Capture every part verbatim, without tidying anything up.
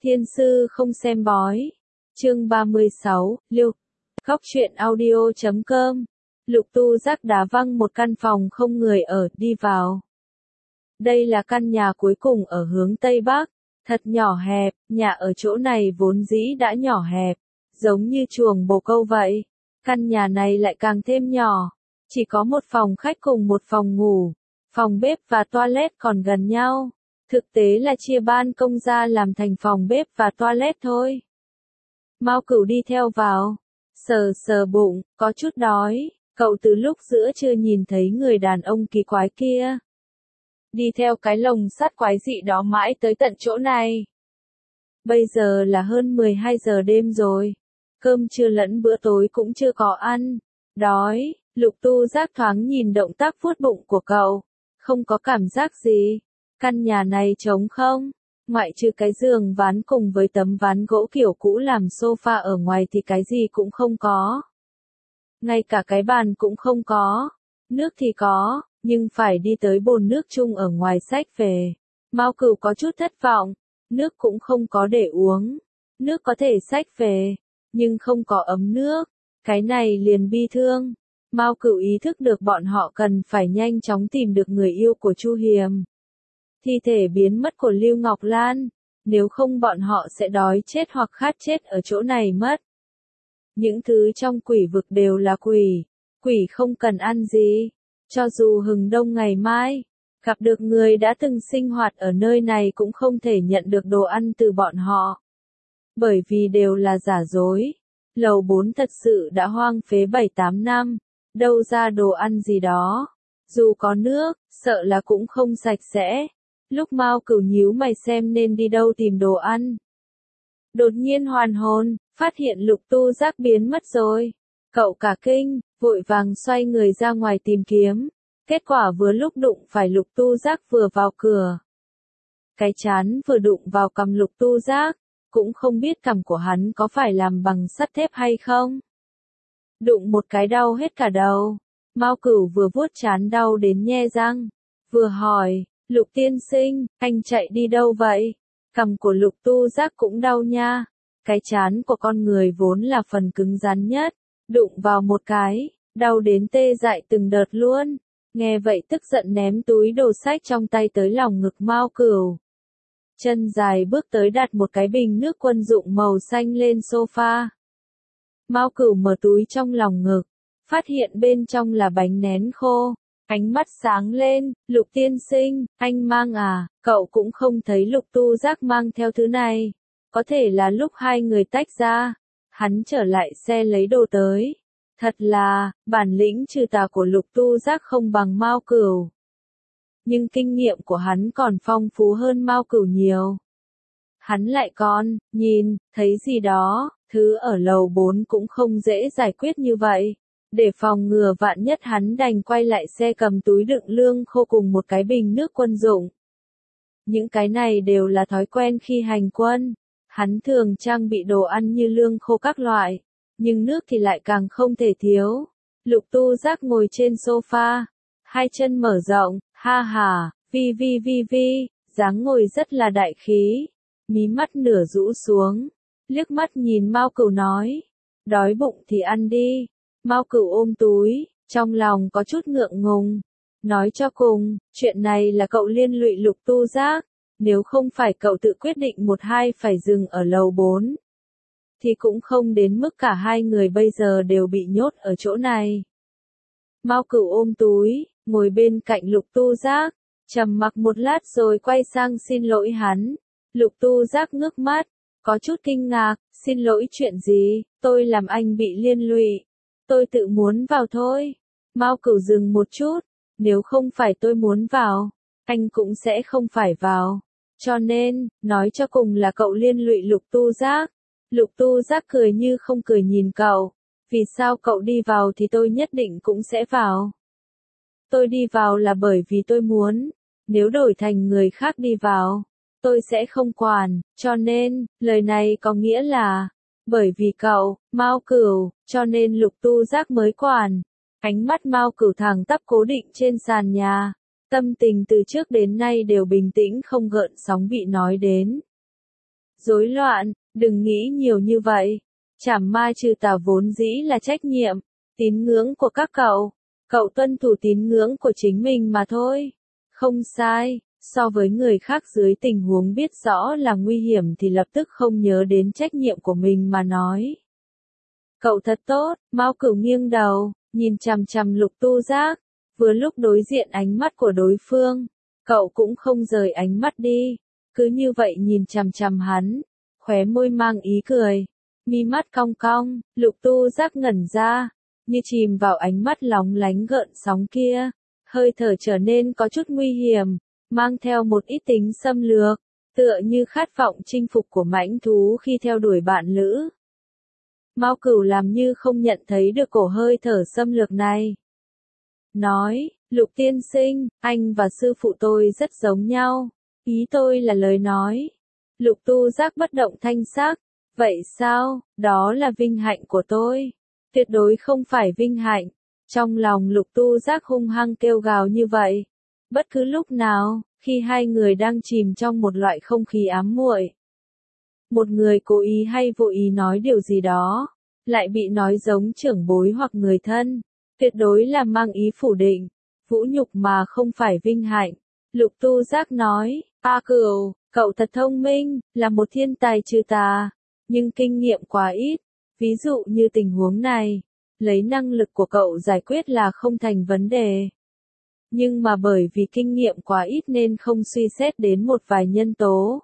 Thiên sư không xem bói. Chương ba mươi sáu, Liêu. Góc truyện audio chấm com. Lục Tu Giác đá văng một căn phòng không người ở, đi vào. Đây là căn nhà cuối cùng ở hướng Tây Bắc, thật nhỏ hẹp, nhà ở chỗ này vốn dĩ đã nhỏ hẹp, giống như chuồng bồ câu vậy. Căn nhà này lại càng thêm nhỏ, chỉ có một phòng khách cùng một phòng ngủ, phòng bếp và toilet còn gần nhau. Thực tế là chia ban công ra làm thành phòng bếp và toilet thôi. Mao Cửu đi theo vào, sờ sờ bụng, có chút đói, cậu từ lúc giữa trưa nhìn thấy người đàn ông kỳ quái kia. Đi theo cái lồng sắt quái dị đó mãi tới tận chỗ này. Bây giờ là hơn mười hai giờ đêm rồi, cơm trưa lẫn bữa tối cũng chưa có ăn, đói. Lục Tu Giác thoáng nhìn động tác vuốt bụng của cậu, không có cảm giác gì. Căn nhà này trống không, ngoại trừ cái giường ván cùng với tấm ván gỗ kiểu cũ làm sofa ở ngoài thì cái gì cũng không có. Ngay cả cái bàn cũng không có, nước thì có, nhưng phải đi tới bồn nước chung ở ngoài xách về. Mao Cửu có chút thất vọng, nước cũng không có để uống, nước có thể xách về, nhưng không có ấm nước, cái này liền bi thương. Mao Cửu ý thức được bọn họ cần phải nhanh chóng tìm được người yêu của Chu Hiềm. Thi thể biến mất của Lưu Ngọc Lan, nếu không bọn họ sẽ đói chết hoặc khát chết ở chỗ này mất. Những thứ trong quỷ vực đều là quỷ, quỷ không cần ăn gì, cho dù hừng đông ngày mai, gặp được người đã từng sinh hoạt ở nơi này cũng không thể nhận được đồ ăn từ bọn họ. Bởi vì đều là giả dối, lầu bốn thật sự đã hoang phế bảy tám năm, đâu ra đồ ăn gì đó, dù có nước, sợ là cũng không sạch sẽ. Lúc Mao Cửu nhíu mày xem nên đi đâu tìm đồ ăn. Đột nhiên hoàn hồn, phát hiện Lục Tu Giác biến mất rồi. Cậu cả kinh, vội vàng xoay người ra ngoài tìm kiếm. Kết quả vừa lúc đụng phải Lục Tu Giác vừa vào cửa. Cái chán vừa đụng vào cằm Lục Tu Giác, cũng không biết cằm của hắn có phải làm bằng sắt thép hay không. Đụng một cái đau hết cả đầu. Mao Cửu vừa vuốt chán đau đến nhe răng, vừa hỏi. Lục tiên sinh, anh chạy đi đâu vậy? Cằm của Lục Tu Giác cũng đau nha. Cái chán của con người vốn là phần cứng rắn nhất, đụng vào một cái, đau đến tê dại từng đợt luôn. Nghe vậy tức giận ném túi đồ sách trong tay tới lòng ngực Mao Cửu. Chân dài bước tới đặt một cái bình nước quân dụng màu xanh lên sofa. Mao Cửu mở túi trong lòng ngực, phát hiện bên trong là bánh nén khô. Ánh mắt sáng lên, Lục tiên sinh, anh mang à, cậu cũng không thấy Lục Tu Giác mang theo thứ này. Có thể là lúc hai người tách ra, hắn trở lại xe lấy đồ tới. Thật là, bản lĩnh trừ tà của Lục Tu Giác không bằng Mao Cửu. Nhưng kinh nghiệm của hắn còn phong phú hơn Mao Cửu nhiều. Hắn lại còn, nhìn, thấy gì đó, thứ ở lầu bốn cũng không dễ giải quyết như vậy. Để phòng ngừa vạn nhất hắn đành quay lại xe cầm túi đựng lương khô cùng một cái bình nước quân dụng. Những cái này đều là thói quen khi hành quân. Hắn thường trang bị đồ ăn như lương khô các loại, nhưng nước thì lại càng không thể thiếu. Lục Tu Giác ngồi trên sofa, hai chân mở rộng, ha ha, vi vi vi vi, dáng ngồi rất là đại khí, mí mắt nửa rũ xuống, liếc mắt nhìn Mao Cửu nói, đói bụng thì ăn đi. Mao Cửu ôm túi, trong lòng có chút ngượng ngùng. Nói cho cùng, chuyện này là cậu liên lụy Lục Tu Giác, nếu không phải cậu tự quyết định một hai phải dừng ở lầu bốn, thì cũng không đến mức cả hai người bây giờ đều bị nhốt ở chỗ này. Mao Cửu ôm túi, ngồi bên cạnh Lục Tu Giác, trầm mặc một lát rồi quay sang xin lỗi hắn. Lục Tu Giác ngước mắt, có chút kinh ngạc, xin lỗi chuyện gì, tôi làm anh bị liên lụy. Tôi tự muốn vào thôi. Mao Cửu dừng một chút, nếu không phải tôi muốn vào, anh cũng sẽ không phải vào. Cho nên, nói cho cùng là cậu liên lụy Lục Tu Giác. Lục Tu Giác cười như không cười nhìn cậu. Vì sao cậu đi vào thì tôi nhất định cũng sẽ vào. Tôi đi vào là bởi vì tôi muốn. Nếu đổi thành người khác đi vào, tôi sẽ không quản. Cho nên, lời này có nghĩa là, bởi vì cậu, Mao Cửu, cho nên Lục Tu Giác mới quản. Ánh mắt Mao Cửu thẳng tắp cố định trên sàn nhà. Tâm tình từ trước đến nay đều bình tĩnh không gợn sóng bị nói đến. rối loạn, đừng nghĩ nhiều như vậy. Trảm ma trừ tà vốn dĩ là trách nhiệm, tín ngưỡng của các cậu. Cậu tuân thủ tín ngưỡng của chính mình mà thôi. Không sai, so với người khác dưới tình huống biết rõ là nguy hiểm thì lập tức không nhớ đến trách nhiệm của mình mà nói. Cậu thật tốt, Mao Cửu nghiêng đầu, nhìn chằm chằm Lục Tu Giác, vừa lúc đối diện ánh mắt của đối phương, cậu cũng không rời ánh mắt đi, cứ như vậy nhìn chằm chằm hắn, khóe môi mang ý cười, mi mắt cong cong, Lục Tu Giác ngẩn ra, như chìm vào ánh mắt lóng lánh gợn sóng kia, hơi thở trở nên có chút nguy hiểm, mang theo một ít tính xâm lược, tựa như khát vọng chinh phục của mãnh thú khi theo đuổi bạn lữ. Mao Cửu làm như không nhận thấy được cổ hơi thở xâm lược này. Nói, Lục tiên sinh, anh và sư phụ tôi rất giống nhau. Ý tôi là lời nói. Lục Tu Giác bất động thanh sắc. Vậy sao, đó là vinh hạnh của tôi. Tuyệt đối không phải vinh hạnh. Trong lòng Lục Tu Giác hung hăng kêu gào như vậy. Bất cứ lúc nào, khi hai người đang chìm trong một loại không khí ám muội, một người cố ý hay vô ý nói điều gì đó, lại bị nói giống trưởng bối hoặc người thân, tuyệt đối là mang ý phủ định, vũ nhục mà không phải vinh hạnh. Lục Tu Giác nói, A Cửu, cậu thật thông minh, là một thiên tài trừ tà, nhưng kinh nghiệm quá ít, ví dụ như tình huống này, lấy năng lực của cậu giải quyết là không thành vấn đề. Nhưng mà bởi vì kinh nghiệm quá ít nên không suy xét đến một vài nhân tố.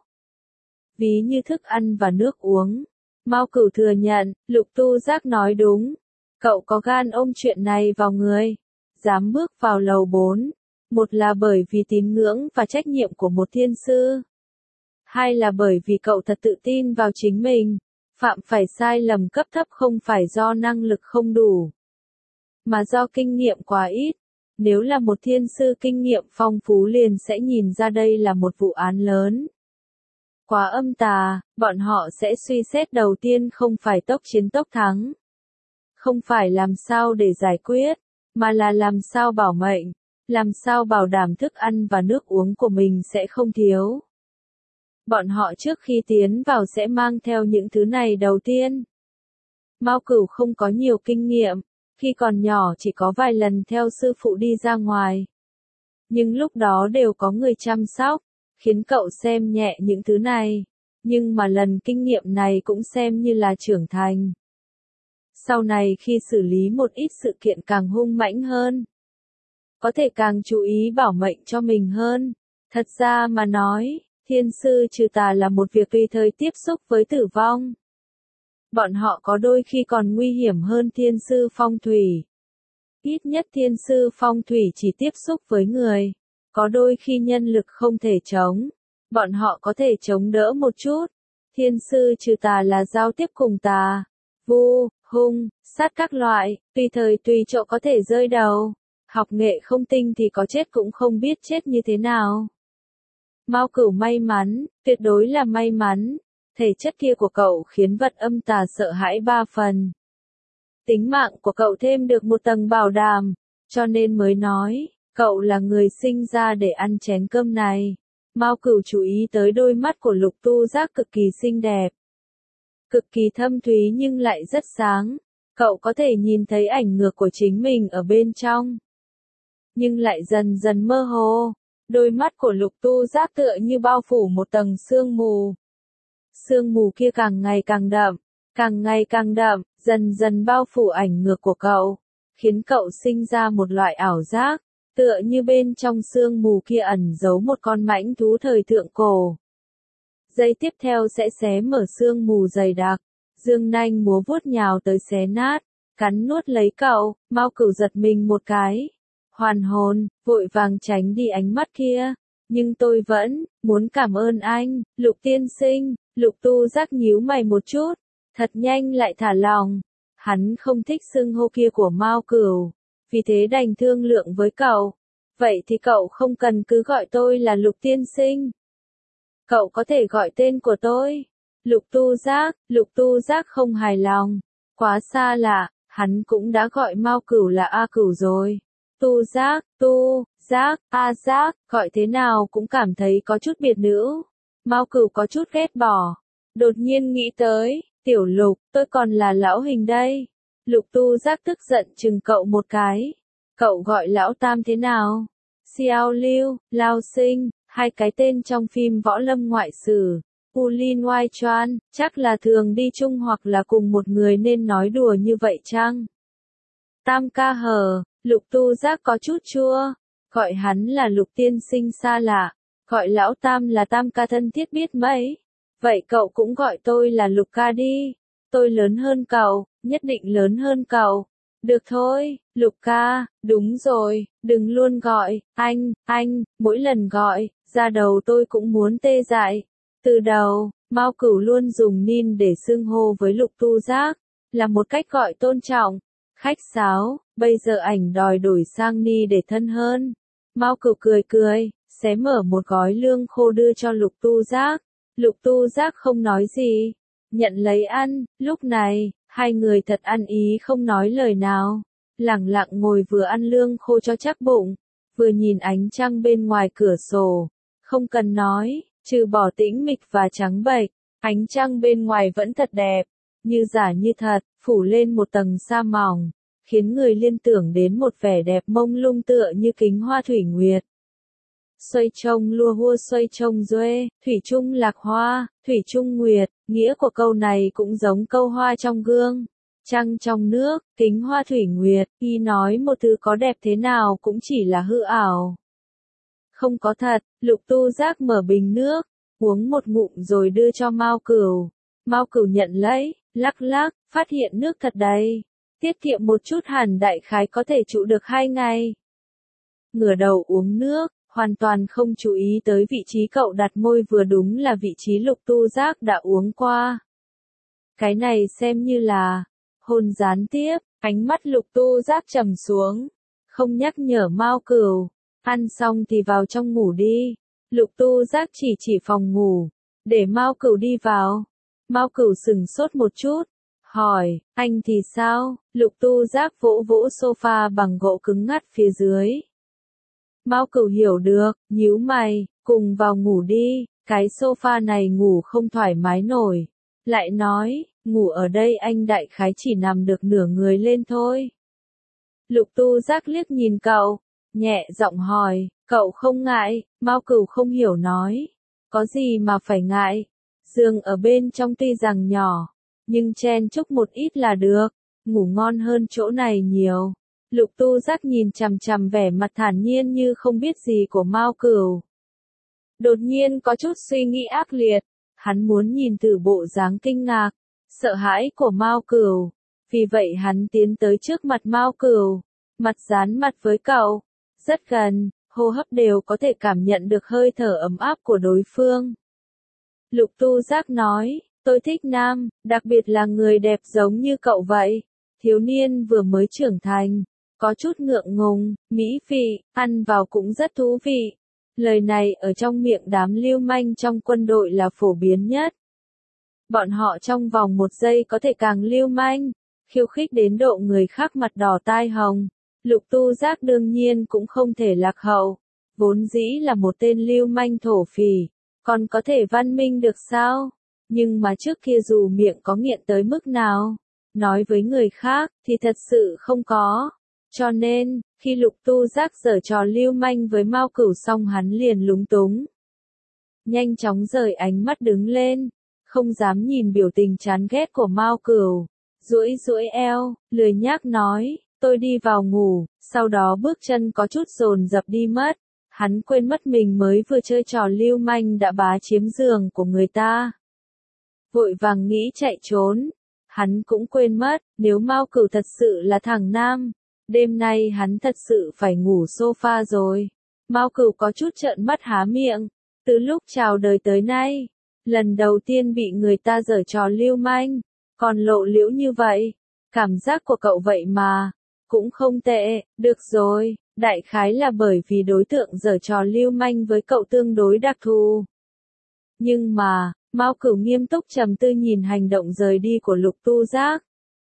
Ví như thức ăn và nước uống. Mao Cửu thừa nhận, Lục Tu Giác nói đúng. Cậu có gan ôm chuyện này vào người. Dám bước vào lầu bốn. Một là bởi vì tín ngưỡng và trách nhiệm của một thiên sư. Hai là bởi vì cậu thật tự tin vào chính mình. Phạm phải sai lầm cấp thấp không phải do năng lực không đủ, mà do kinh nghiệm quá ít. Nếu là một thiên sư kinh nghiệm phong phú liền sẽ nhìn ra đây là một vụ án lớn. Quá âm tà, bọn họ sẽ suy xét đầu tiên không phải tốc chiến tốc thắng. Không phải làm sao để giải quyết, mà là làm sao bảo mệnh, làm sao bảo đảm thức ăn và nước uống của mình sẽ không thiếu. Bọn họ trước khi tiến vào sẽ mang theo những thứ này đầu tiên. Mao Cửu không có nhiều kinh nghiệm, khi còn nhỏ chỉ có vài lần theo sư phụ đi ra ngoài. Nhưng lúc đó đều có người chăm sóc, khiến cậu xem nhẹ những thứ này, nhưng mà lần kinh nghiệm này cũng xem như là trưởng thành. Sau này khi xử lý một ít sự kiện càng hung mãnh hơn, có thể càng chú ý bảo mệnh cho mình hơn. Thật ra mà nói, thiên sư trừ tà là một việc tùy thời tiếp xúc với tử vong. Bọn họ có đôi khi còn nguy hiểm hơn thiên sư phong thủy. Ít nhất thiên sư phong thủy chỉ tiếp xúc với người. Có đôi khi nhân lực không thể chống. Bọn họ có thể chống đỡ một chút. Thiên sư trừ tà là giao tiếp cùng tà, vu, hung, sát các loại, tùy thời tùy chỗ có thể rơi đầu. Học nghệ không tinh thì có chết cũng không biết chết như thế nào. Mao Cửu may mắn, tuyệt đối là may mắn. Thể chất kia của cậu khiến vật âm tà sợ hãi ba phần. Tính mạng của cậu thêm được một tầng bảo đảm, cho nên mới nói, cậu là người sinh ra để ăn chén cơm này. Mao Cửu chú ý tới đôi mắt của Lục Tu Giác cực kỳ xinh đẹp, cực kỳ thâm thúy nhưng lại rất sáng. Cậu có thể nhìn thấy ảnh ngược của chính mình ở bên trong, nhưng lại dần dần mơ hồ. Đôi mắt của Lục Tu Giác tựa như bao phủ một tầng sương mù. Sương mù kia càng ngày càng đậm, càng ngày càng đậm, dần dần bao phủ ảnh ngược của cậu, khiến cậu sinh ra một loại ảo giác, tựa như bên trong sương mù kia ẩn giấu một con mãnh thú thời thượng cổ. Giây tiếp theo sẽ xé mở sương mù dày đặc, dương nanh múa vuốt nhào tới xé nát, cắn nuốt lấy cậu. Mao Cửu giật mình một cái, hoàn hồn, vội vàng tránh đi ánh mắt kia. Nhưng tôi vẫn muốn cảm ơn anh, Lục tiên sinh. Lục Tu Giác nhíu mày một chút, thật nhanh lại thả lòng. Hắn không thích xưng hô kia của Mao Cửu, vì thế đành thương lượng với cậu. Vậy thì cậu không cần cứ gọi tôi là Lục tiên sinh. Cậu có thể gọi tên của tôi. Lục Tu Giác, Lục Tu Giác không hài lòng. Quá xa lạ, hắn cũng đã gọi Mao Cửu là A Cửu rồi. Tu Giác, Tu, Giác, A Giác, gọi thế nào cũng cảm thấy có chút biệt nữ. Mao Cửu có chút ghét bỏ. Đột nhiên nghĩ tới, tiểu Lục, tôi còn là lão hình đây. Lục Tu Giác tức giận chừng cậu một cái. Cậu gọi lão Tam thế nào? Xiao Liu, Lao Sinh, hai cái tên trong phim võ lâm ngoại sử. U Lin Oai Chuan, chắc là thường đi chung hoặc là cùng một người nên nói đùa như vậy chăng? Tam ca hờ, Lục Tu Giác có chút chua. Gọi hắn là Lục tiên sinh xa lạ. Gọi lão Tam là Tam ca thân thiết biết mấy. Vậy cậu cũng gọi tôi là Lục ca đi. Tôi lớn hơn cậu, nhất định lớn hơn cậu. Được thôi, Lục ca, đúng rồi, đừng luôn gọi, anh, anh, mỗi lần gọi, ra đầu tôi cũng muốn tê dại. Từ đầu, Mao Cửu luôn dùng Nin để xưng hô với Lục Tu Giác, là một cách gọi tôn trọng, khách sáo, bây giờ ảnh đòi đổi sang Ni để thân hơn. Mao Cửu cười cười, xé mở một gói lương khô đưa cho Lục Tu Giác. Lục Tu Giác không nói gì, nhận lấy ăn, lúc này, hai người thật ăn ý không nói lời nào, lẳng lặng ngồi vừa ăn lương khô cho chắc bụng, vừa nhìn ánh trăng bên ngoài cửa sổ, không cần nói, trừ bỏ tĩnh mịch và trắng bệch, ánh trăng bên ngoài vẫn thật đẹp, như giả như thật, phủ lên một tầng sa mỏng, khiến người liên tưởng đến một vẻ đẹp mông lung tựa như kính hoa thủy nguyệt. Xoay trông lua hua xoay trông duê, thủy chung lạc hoa, thủy chung nguyệt, nghĩa của câu này cũng giống câu hoa trong gương. Trăng trong nước, kính hoa thủy nguyệt, y nói một thứ có đẹp thế nào cũng chỉ là hư ảo. Không có thật, Lục Tu Giác mở bình nước, uống một ngụm rồi đưa cho Mao Cửu. Mao Cửu nhận lấy, lắc lắc, phát hiện nước thật đầy. Tiết kiệm một chút hẳn đại khái có thể trụ được hai ngày. Ngửa đầu uống nước, hoàn toàn không chú ý tới vị trí cậu đặt môi vừa đúng là vị trí Lục Tu Giác đã uống qua. Cái này xem như là hôn gián tiếp, ánh mắt Lục Tu Giác trầm xuống, không nhắc nhở Mao Cửu, ăn xong thì vào trong ngủ đi. Lục Tu Giác chỉ chỉ phòng ngủ, để Mao Cửu đi vào. Mao Cửu sừng sốt một chút, hỏi, anh thì sao? Lục Tu Giác vỗ vỗ sofa bằng gỗ cứng ngắt phía dưới. Mao Cửu hiểu được, nhíu mày, cùng vào ngủ đi, cái sofa này ngủ không thoải mái nổi. Lại nói, ngủ ở đây anh đại khái chỉ nằm được nửa người lên thôi. Lục Tu Giác liếc nhìn cậu, nhẹ giọng hỏi, cậu không ngại? Mao Cửu không hiểu nói, có gì mà phải ngại, giường ở bên trong tuy rằng nhỏ, nhưng chen chúc một ít là được, ngủ ngon hơn chỗ này nhiều. Lục Tu Giác nhìn chằm chằm vẻ mặt thản nhiên như không biết gì của Mao Cửu. Đột nhiên có chút suy nghĩ ác liệt, hắn muốn nhìn thử bộ dáng kinh ngạc, sợ hãi của Mao Cửu. Vì vậy hắn tiến tới trước mặt Mao Cửu, mặt dán mặt với cậu, rất gần, hô hấp đều có thể cảm nhận được hơi thở ấm áp của đối phương. Lục Tu Giác nói, tôi thích nam, đặc biệt là người đẹp giống như cậu vậy. Thiếu niên vừa mới trưởng thành, có chút ngượng ngùng, mỹ vị, ăn vào cũng rất thú vị. Lời này ở trong miệng đám lưu manh trong quân đội là phổ biến nhất. Bọn họ trong vòng một giây có thể càng lưu manh, khiêu khích đến độ người khác mặt đỏ tai hồng. Lục Tu Giác đương nhiên cũng không thể lạc hậu, vốn dĩ là một tên lưu manh thổ phỉ, còn có thể văn minh được sao? Nhưng mà trước kia dù miệng có nghiện tới mức nào, nói với người khác thì thật sự không có. Cho nên, khi Lục Tu Giác giở trò lưu manh với Mao Cửu xong hắn liền lúng túng. Nhanh chóng rời ánh mắt đứng lên, không dám nhìn biểu tình chán ghét của Mao Cửu, duỗi duỗi eo, lười nhác nói, tôi đi vào ngủ, sau đó bước chân có chút dồn dập đi mất. Hắn quên mất mình mới vừa chơi trò lưu manh đã bá chiếm giường của người ta. Vội vàng nghĩ chạy trốn. Hắn cũng quên mất, nếu Mao Cửu thật sự là thằng nam, đêm nay hắn thật sự phải ngủ sofa rồi. Mao Cửu có chút trợn mắt há miệng, từ lúc chào đời tới nay, lần đầu tiên bị người ta giở trò lưu manh, còn lộ liễu như vậy. Cảm giác của cậu vậy mà, cũng không tệ, được rồi, đại khái là bởi vì đối tượng giở trò lưu manh với cậu tương đối đặc thù. Nhưng mà, Mao Cửu nghiêm túc trầm tư nhìn hành động rời đi của Lục Tu Giác.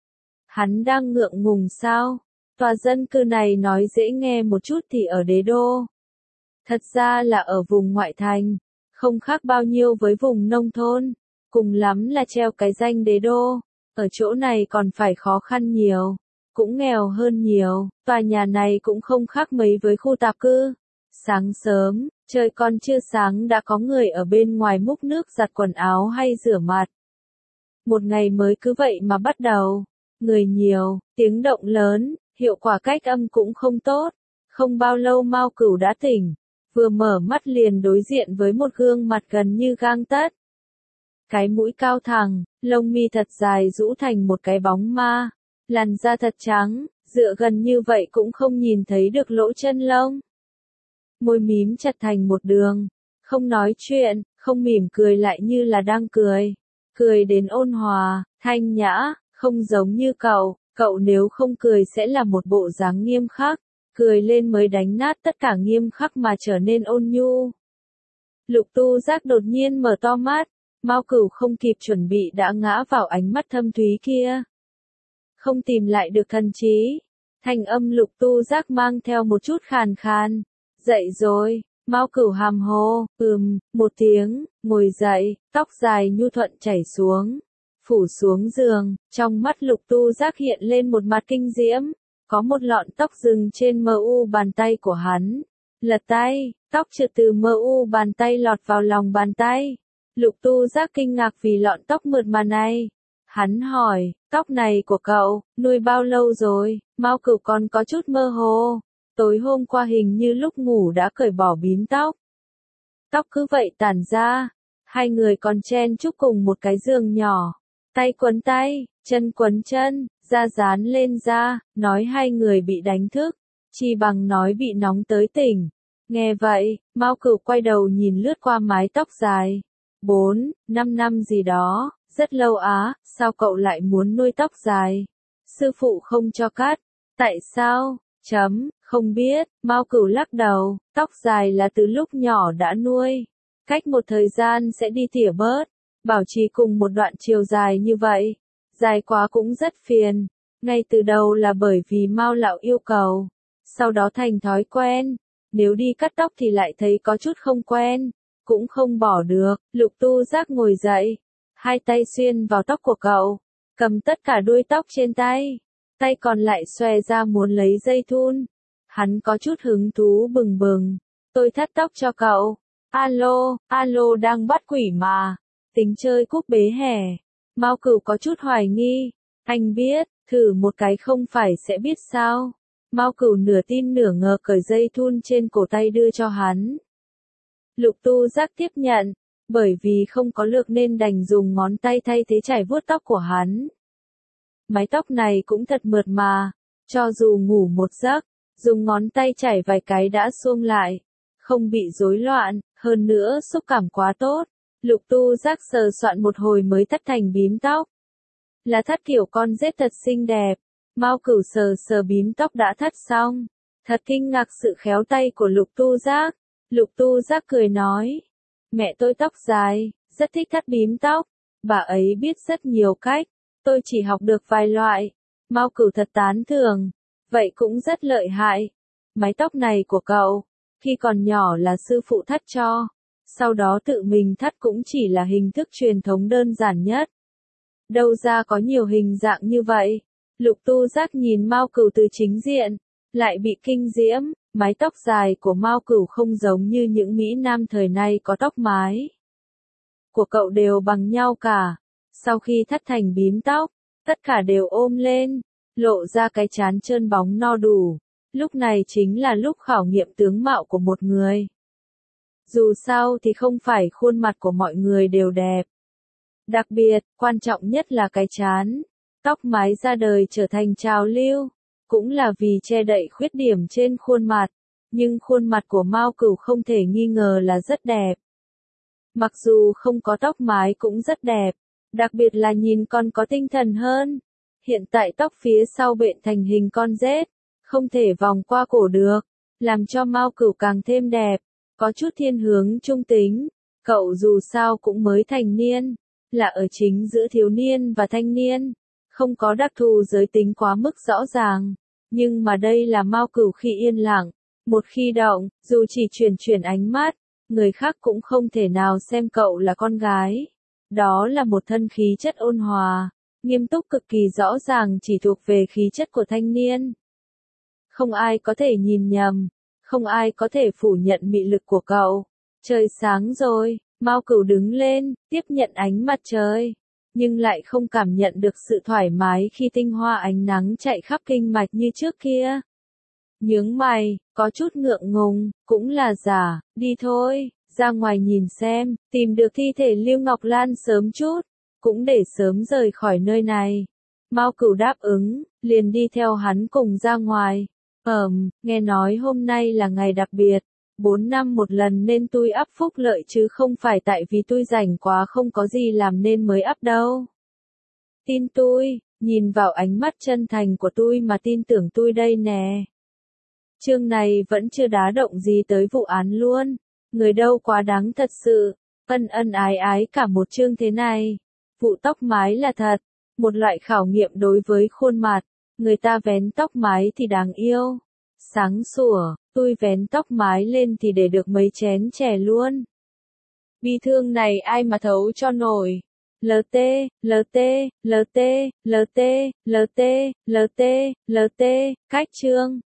Hắn đang ngượng ngùng sao? Tòa dân cư này nói dễ nghe một chút thì ở đế đô. Thật ra là ở vùng ngoại thành, không khác bao nhiêu với vùng nông thôn. cùng lắm là treo cái danh đế đô, ở chỗ này còn phải khó khăn nhiều, cũng nghèo hơn nhiều, tòa nhà này cũng không khác mấy với khu tạp cư. Sáng sớm, trời còn chưa sáng đã có người ở bên ngoài múc nước giặt quần áo hay rửa mặt. Một ngày mới cứ vậy mà bắt đầu, người nhiều, tiếng động lớn, hiệu quả cách âm cũng không tốt. Không bao lâu Mao Cửu đã tỉnh, vừa mở mắt liền đối diện với một gương mặt gần như gang tấc. Cái mũi cao thẳng, lông mi thật dài rũ thành một cái bóng ma, làn da thật trắng, dựa gần như vậy cũng không nhìn thấy được lỗ chân lông. Môi mím chặt thành một đường, không nói chuyện, không mỉm cười lại như là đang cười. Cười đến ôn hòa, thanh nhã, không giống như cậu, cậu nếu không cười sẽ là một bộ dáng nghiêm khắc, cười lên mới đánh nát tất cả nghiêm khắc mà trở nên ôn nhu. Lục Tu Giác đột nhiên mở to mắt, Mao Cửu không kịp chuẩn bị đã ngã vào ánh mắt thâm thúy kia. Không tìm lại được thần trí, thanh âm Lục Tu Giác mang theo một chút khàn khàn. Dậy rồi, Mao Cửu hàm hồ, ừm, một tiếng, ngồi dậy, tóc dài nhu thuận chảy xuống, phủ xuống giường, trong mắt Lục Tu Giác hiện lên một mặt kinh diễm, có một lọn tóc dừng trên mờ u bàn tay của hắn. Lật tay, tóc trượt từ mờ u bàn tay lọt vào lòng bàn tay. Lục Tu Giác kinh ngạc vì lọn tóc mượt mà này. Hắn hỏi, tóc này của cậu, nuôi bao lâu rồi? Mao Cửu còn có chút mơ hồ. Tối hôm qua hình như lúc ngủ đã cởi bỏ bím tóc. Tóc cứ vậy tản ra. Hai người còn chen chúc cùng một cái giường nhỏ. Tay quấn tay, chân quấn chân, da dán lên da, nói hai người bị đánh thức. Chi bằng nói bị nóng tới tỉnh. Nghe vậy, Mao Cửu quay đầu nhìn lướt qua mái tóc dài. Bốn, năm năm gì đó, rất lâu á, sao cậu lại muốn nuôi tóc dài? Sư phụ không cho cắt. Tại sao? Chấm, không biết, Mao Cửu lắc đầu, tóc dài là từ lúc nhỏ đã nuôi. Cách một thời gian sẽ đi tỉa bớt, bảo trì cùng một đoạn chiều dài như vậy. Dài quá cũng rất phiền. Ngay từ đầu là bởi vì Mao lão yêu cầu. Sau đó thành thói quen. Nếu đi cắt tóc thì lại thấy có chút không quen. Cũng không bỏ được. Lục Tu Giác ngồi dậy. Hai tay xuyên vào tóc của cậu. Cầm tất cả đuôi tóc trên tay. Tay còn lại xòe ra muốn lấy dây thun. Hắn có chút hứng thú bừng bừng. Tôi thắt tóc cho cậu. Alo, alo đang bắt quỷ mà. Tính chơi cúp bế hè. Mao Cửu có chút hoài nghi. Anh biết, thử một cái không phải sẽ biết sao. Mao Cửu nửa tin nửa ngờ cởi dây thun trên cổ tay đưa cho hắn. Lục Tu Giác tiếp nhận, bởi vì không có lược nên đành dùng ngón tay thay thế chải vuốt tóc của hắn. Mái tóc này cũng thật mượt mà, cho dù ngủ một giấc, dùng ngón tay chải vài cái đã suông lại, không bị rối loạn, hơn nữa xúc cảm quá tốt. Lục Tu Giác sờ soạn một hồi mới thắt thành bím tóc. Là thắt kiểu con rết thật xinh đẹp. Mao Cửu sờ sờ bím tóc đã thắt xong, thật kinh ngạc sự khéo tay của Lục Tu Giác. Lục Tu Giác cười nói, mẹ tôi tóc dài, rất thích thắt bím tóc, bà ấy biết rất nhiều cách, tôi chỉ học được vài loại. Mao Cửu thật tán thưởng, vậy cũng rất lợi hại. Mái tóc này của cậu, khi còn nhỏ là sư phụ thắt cho, sau đó tự mình thắt cũng chỉ là hình thức truyền thống đơn giản nhất. Đâu ra có nhiều hình dạng như vậy. Lục Tu Giác nhìn Mao Cửu từ chính diện, lại bị kinh diễm. Mái tóc dài của Mao Cửu không giống như những Mỹ Nam thời nay có tóc mái. Của cậu đều bằng nhau cả. Sau khi thắt thành bím tóc, tất cả đều ôm lên, lộ ra cái trán trơn bóng no đủ. Lúc này chính là lúc khảo nghiệm tướng mạo của một người. Dù sao thì không phải khuôn mặt của mọi người đều đẹp. Đặc biệt, quan trọng nhất là cái trán. Tóc mái ra đời trở thành trào lưu, cũng là vì che đậy khuyết điểm trên khuôn mặt. Nhưng khuôn mặt của Mao Cửu không thể nghi ngờ là rất đẹp. Mặc dù không có tóc mái cũng rất đẹp, đặc biệt là nhìn còn có tinh thần hơn. Hiện tại tóc phía sau bện thành hình con rết, không thể vòng qua cổ được, làm cho Mao Cửu càng thêm đẹp, có chút thiên hướng trung tính. Cậu dù sao cũng mới thành niên, là ở chính giữa thiếu niên và thanh niên, không có đặc thù giới tính quá mức rõ ràng. Nhưng mà đây là Mao Cửu khi yên lặng, một khi động, dù chỉ chuyển chuyển ánh mắt, người khác cũng không thể nào xem cậu là con gái. Đó là một thân khí chất ôn hòa, nghiêm túc cực kỳ rõ ràng chỉ thuộc về khí chất của thanh niên. Không ai có thể nhìn nhầm, không ai có thể phủ nhận mị lực của cậu. Trời sáng rồi, Mao Cửu đứng lên, tiếp nhận ánh mặt trời, nhưng lại không cảm nhận được sự thoải mái khi tinh hoa ánh nắng chạy khắp kinh mạch như trước kia. Nhướng mày, có chút ngượng ngùng, cũng là giả, đi thôi, ra ngoài nhìn xem, tìm được thi thể Lưu Ngọc Lan sớm chút, cũng để sớm rời khỏi nơi này. Mao Cửu đáp ứng, liền đi theo hắn cùng ra ngoài. Ừm, nghe nói hôm nay là ngày đặc biệt, bốn năm một lần nên tôi up phúc lợi chứ không phải tại vì tôi rảnh quá không có gì làm nên mới up đâu. Tin tôi, nhìn vào ánh mắt chân thành của tôi mà tin tưởng tôi đây nè. Chương này vẫn chưa đá động gì tới vụ án luôn, người đâu quá đáng thật sự, ân ân ái ái cả một chương thế này. Vụ tóc mái là thật, một loại khảo nghiệm đối với khuôn mặt, người ta vén tóc mái thì đáng yêu, sáng sủa, tôi vén tóc mái lên thì để được mấy chén chè luôn. Bi thương này ai mà thấu cho nổi. lờ tê, lờ tê, lờ tê, lờ tê, lờ tê, lờ tê, lờ tê, cách chương.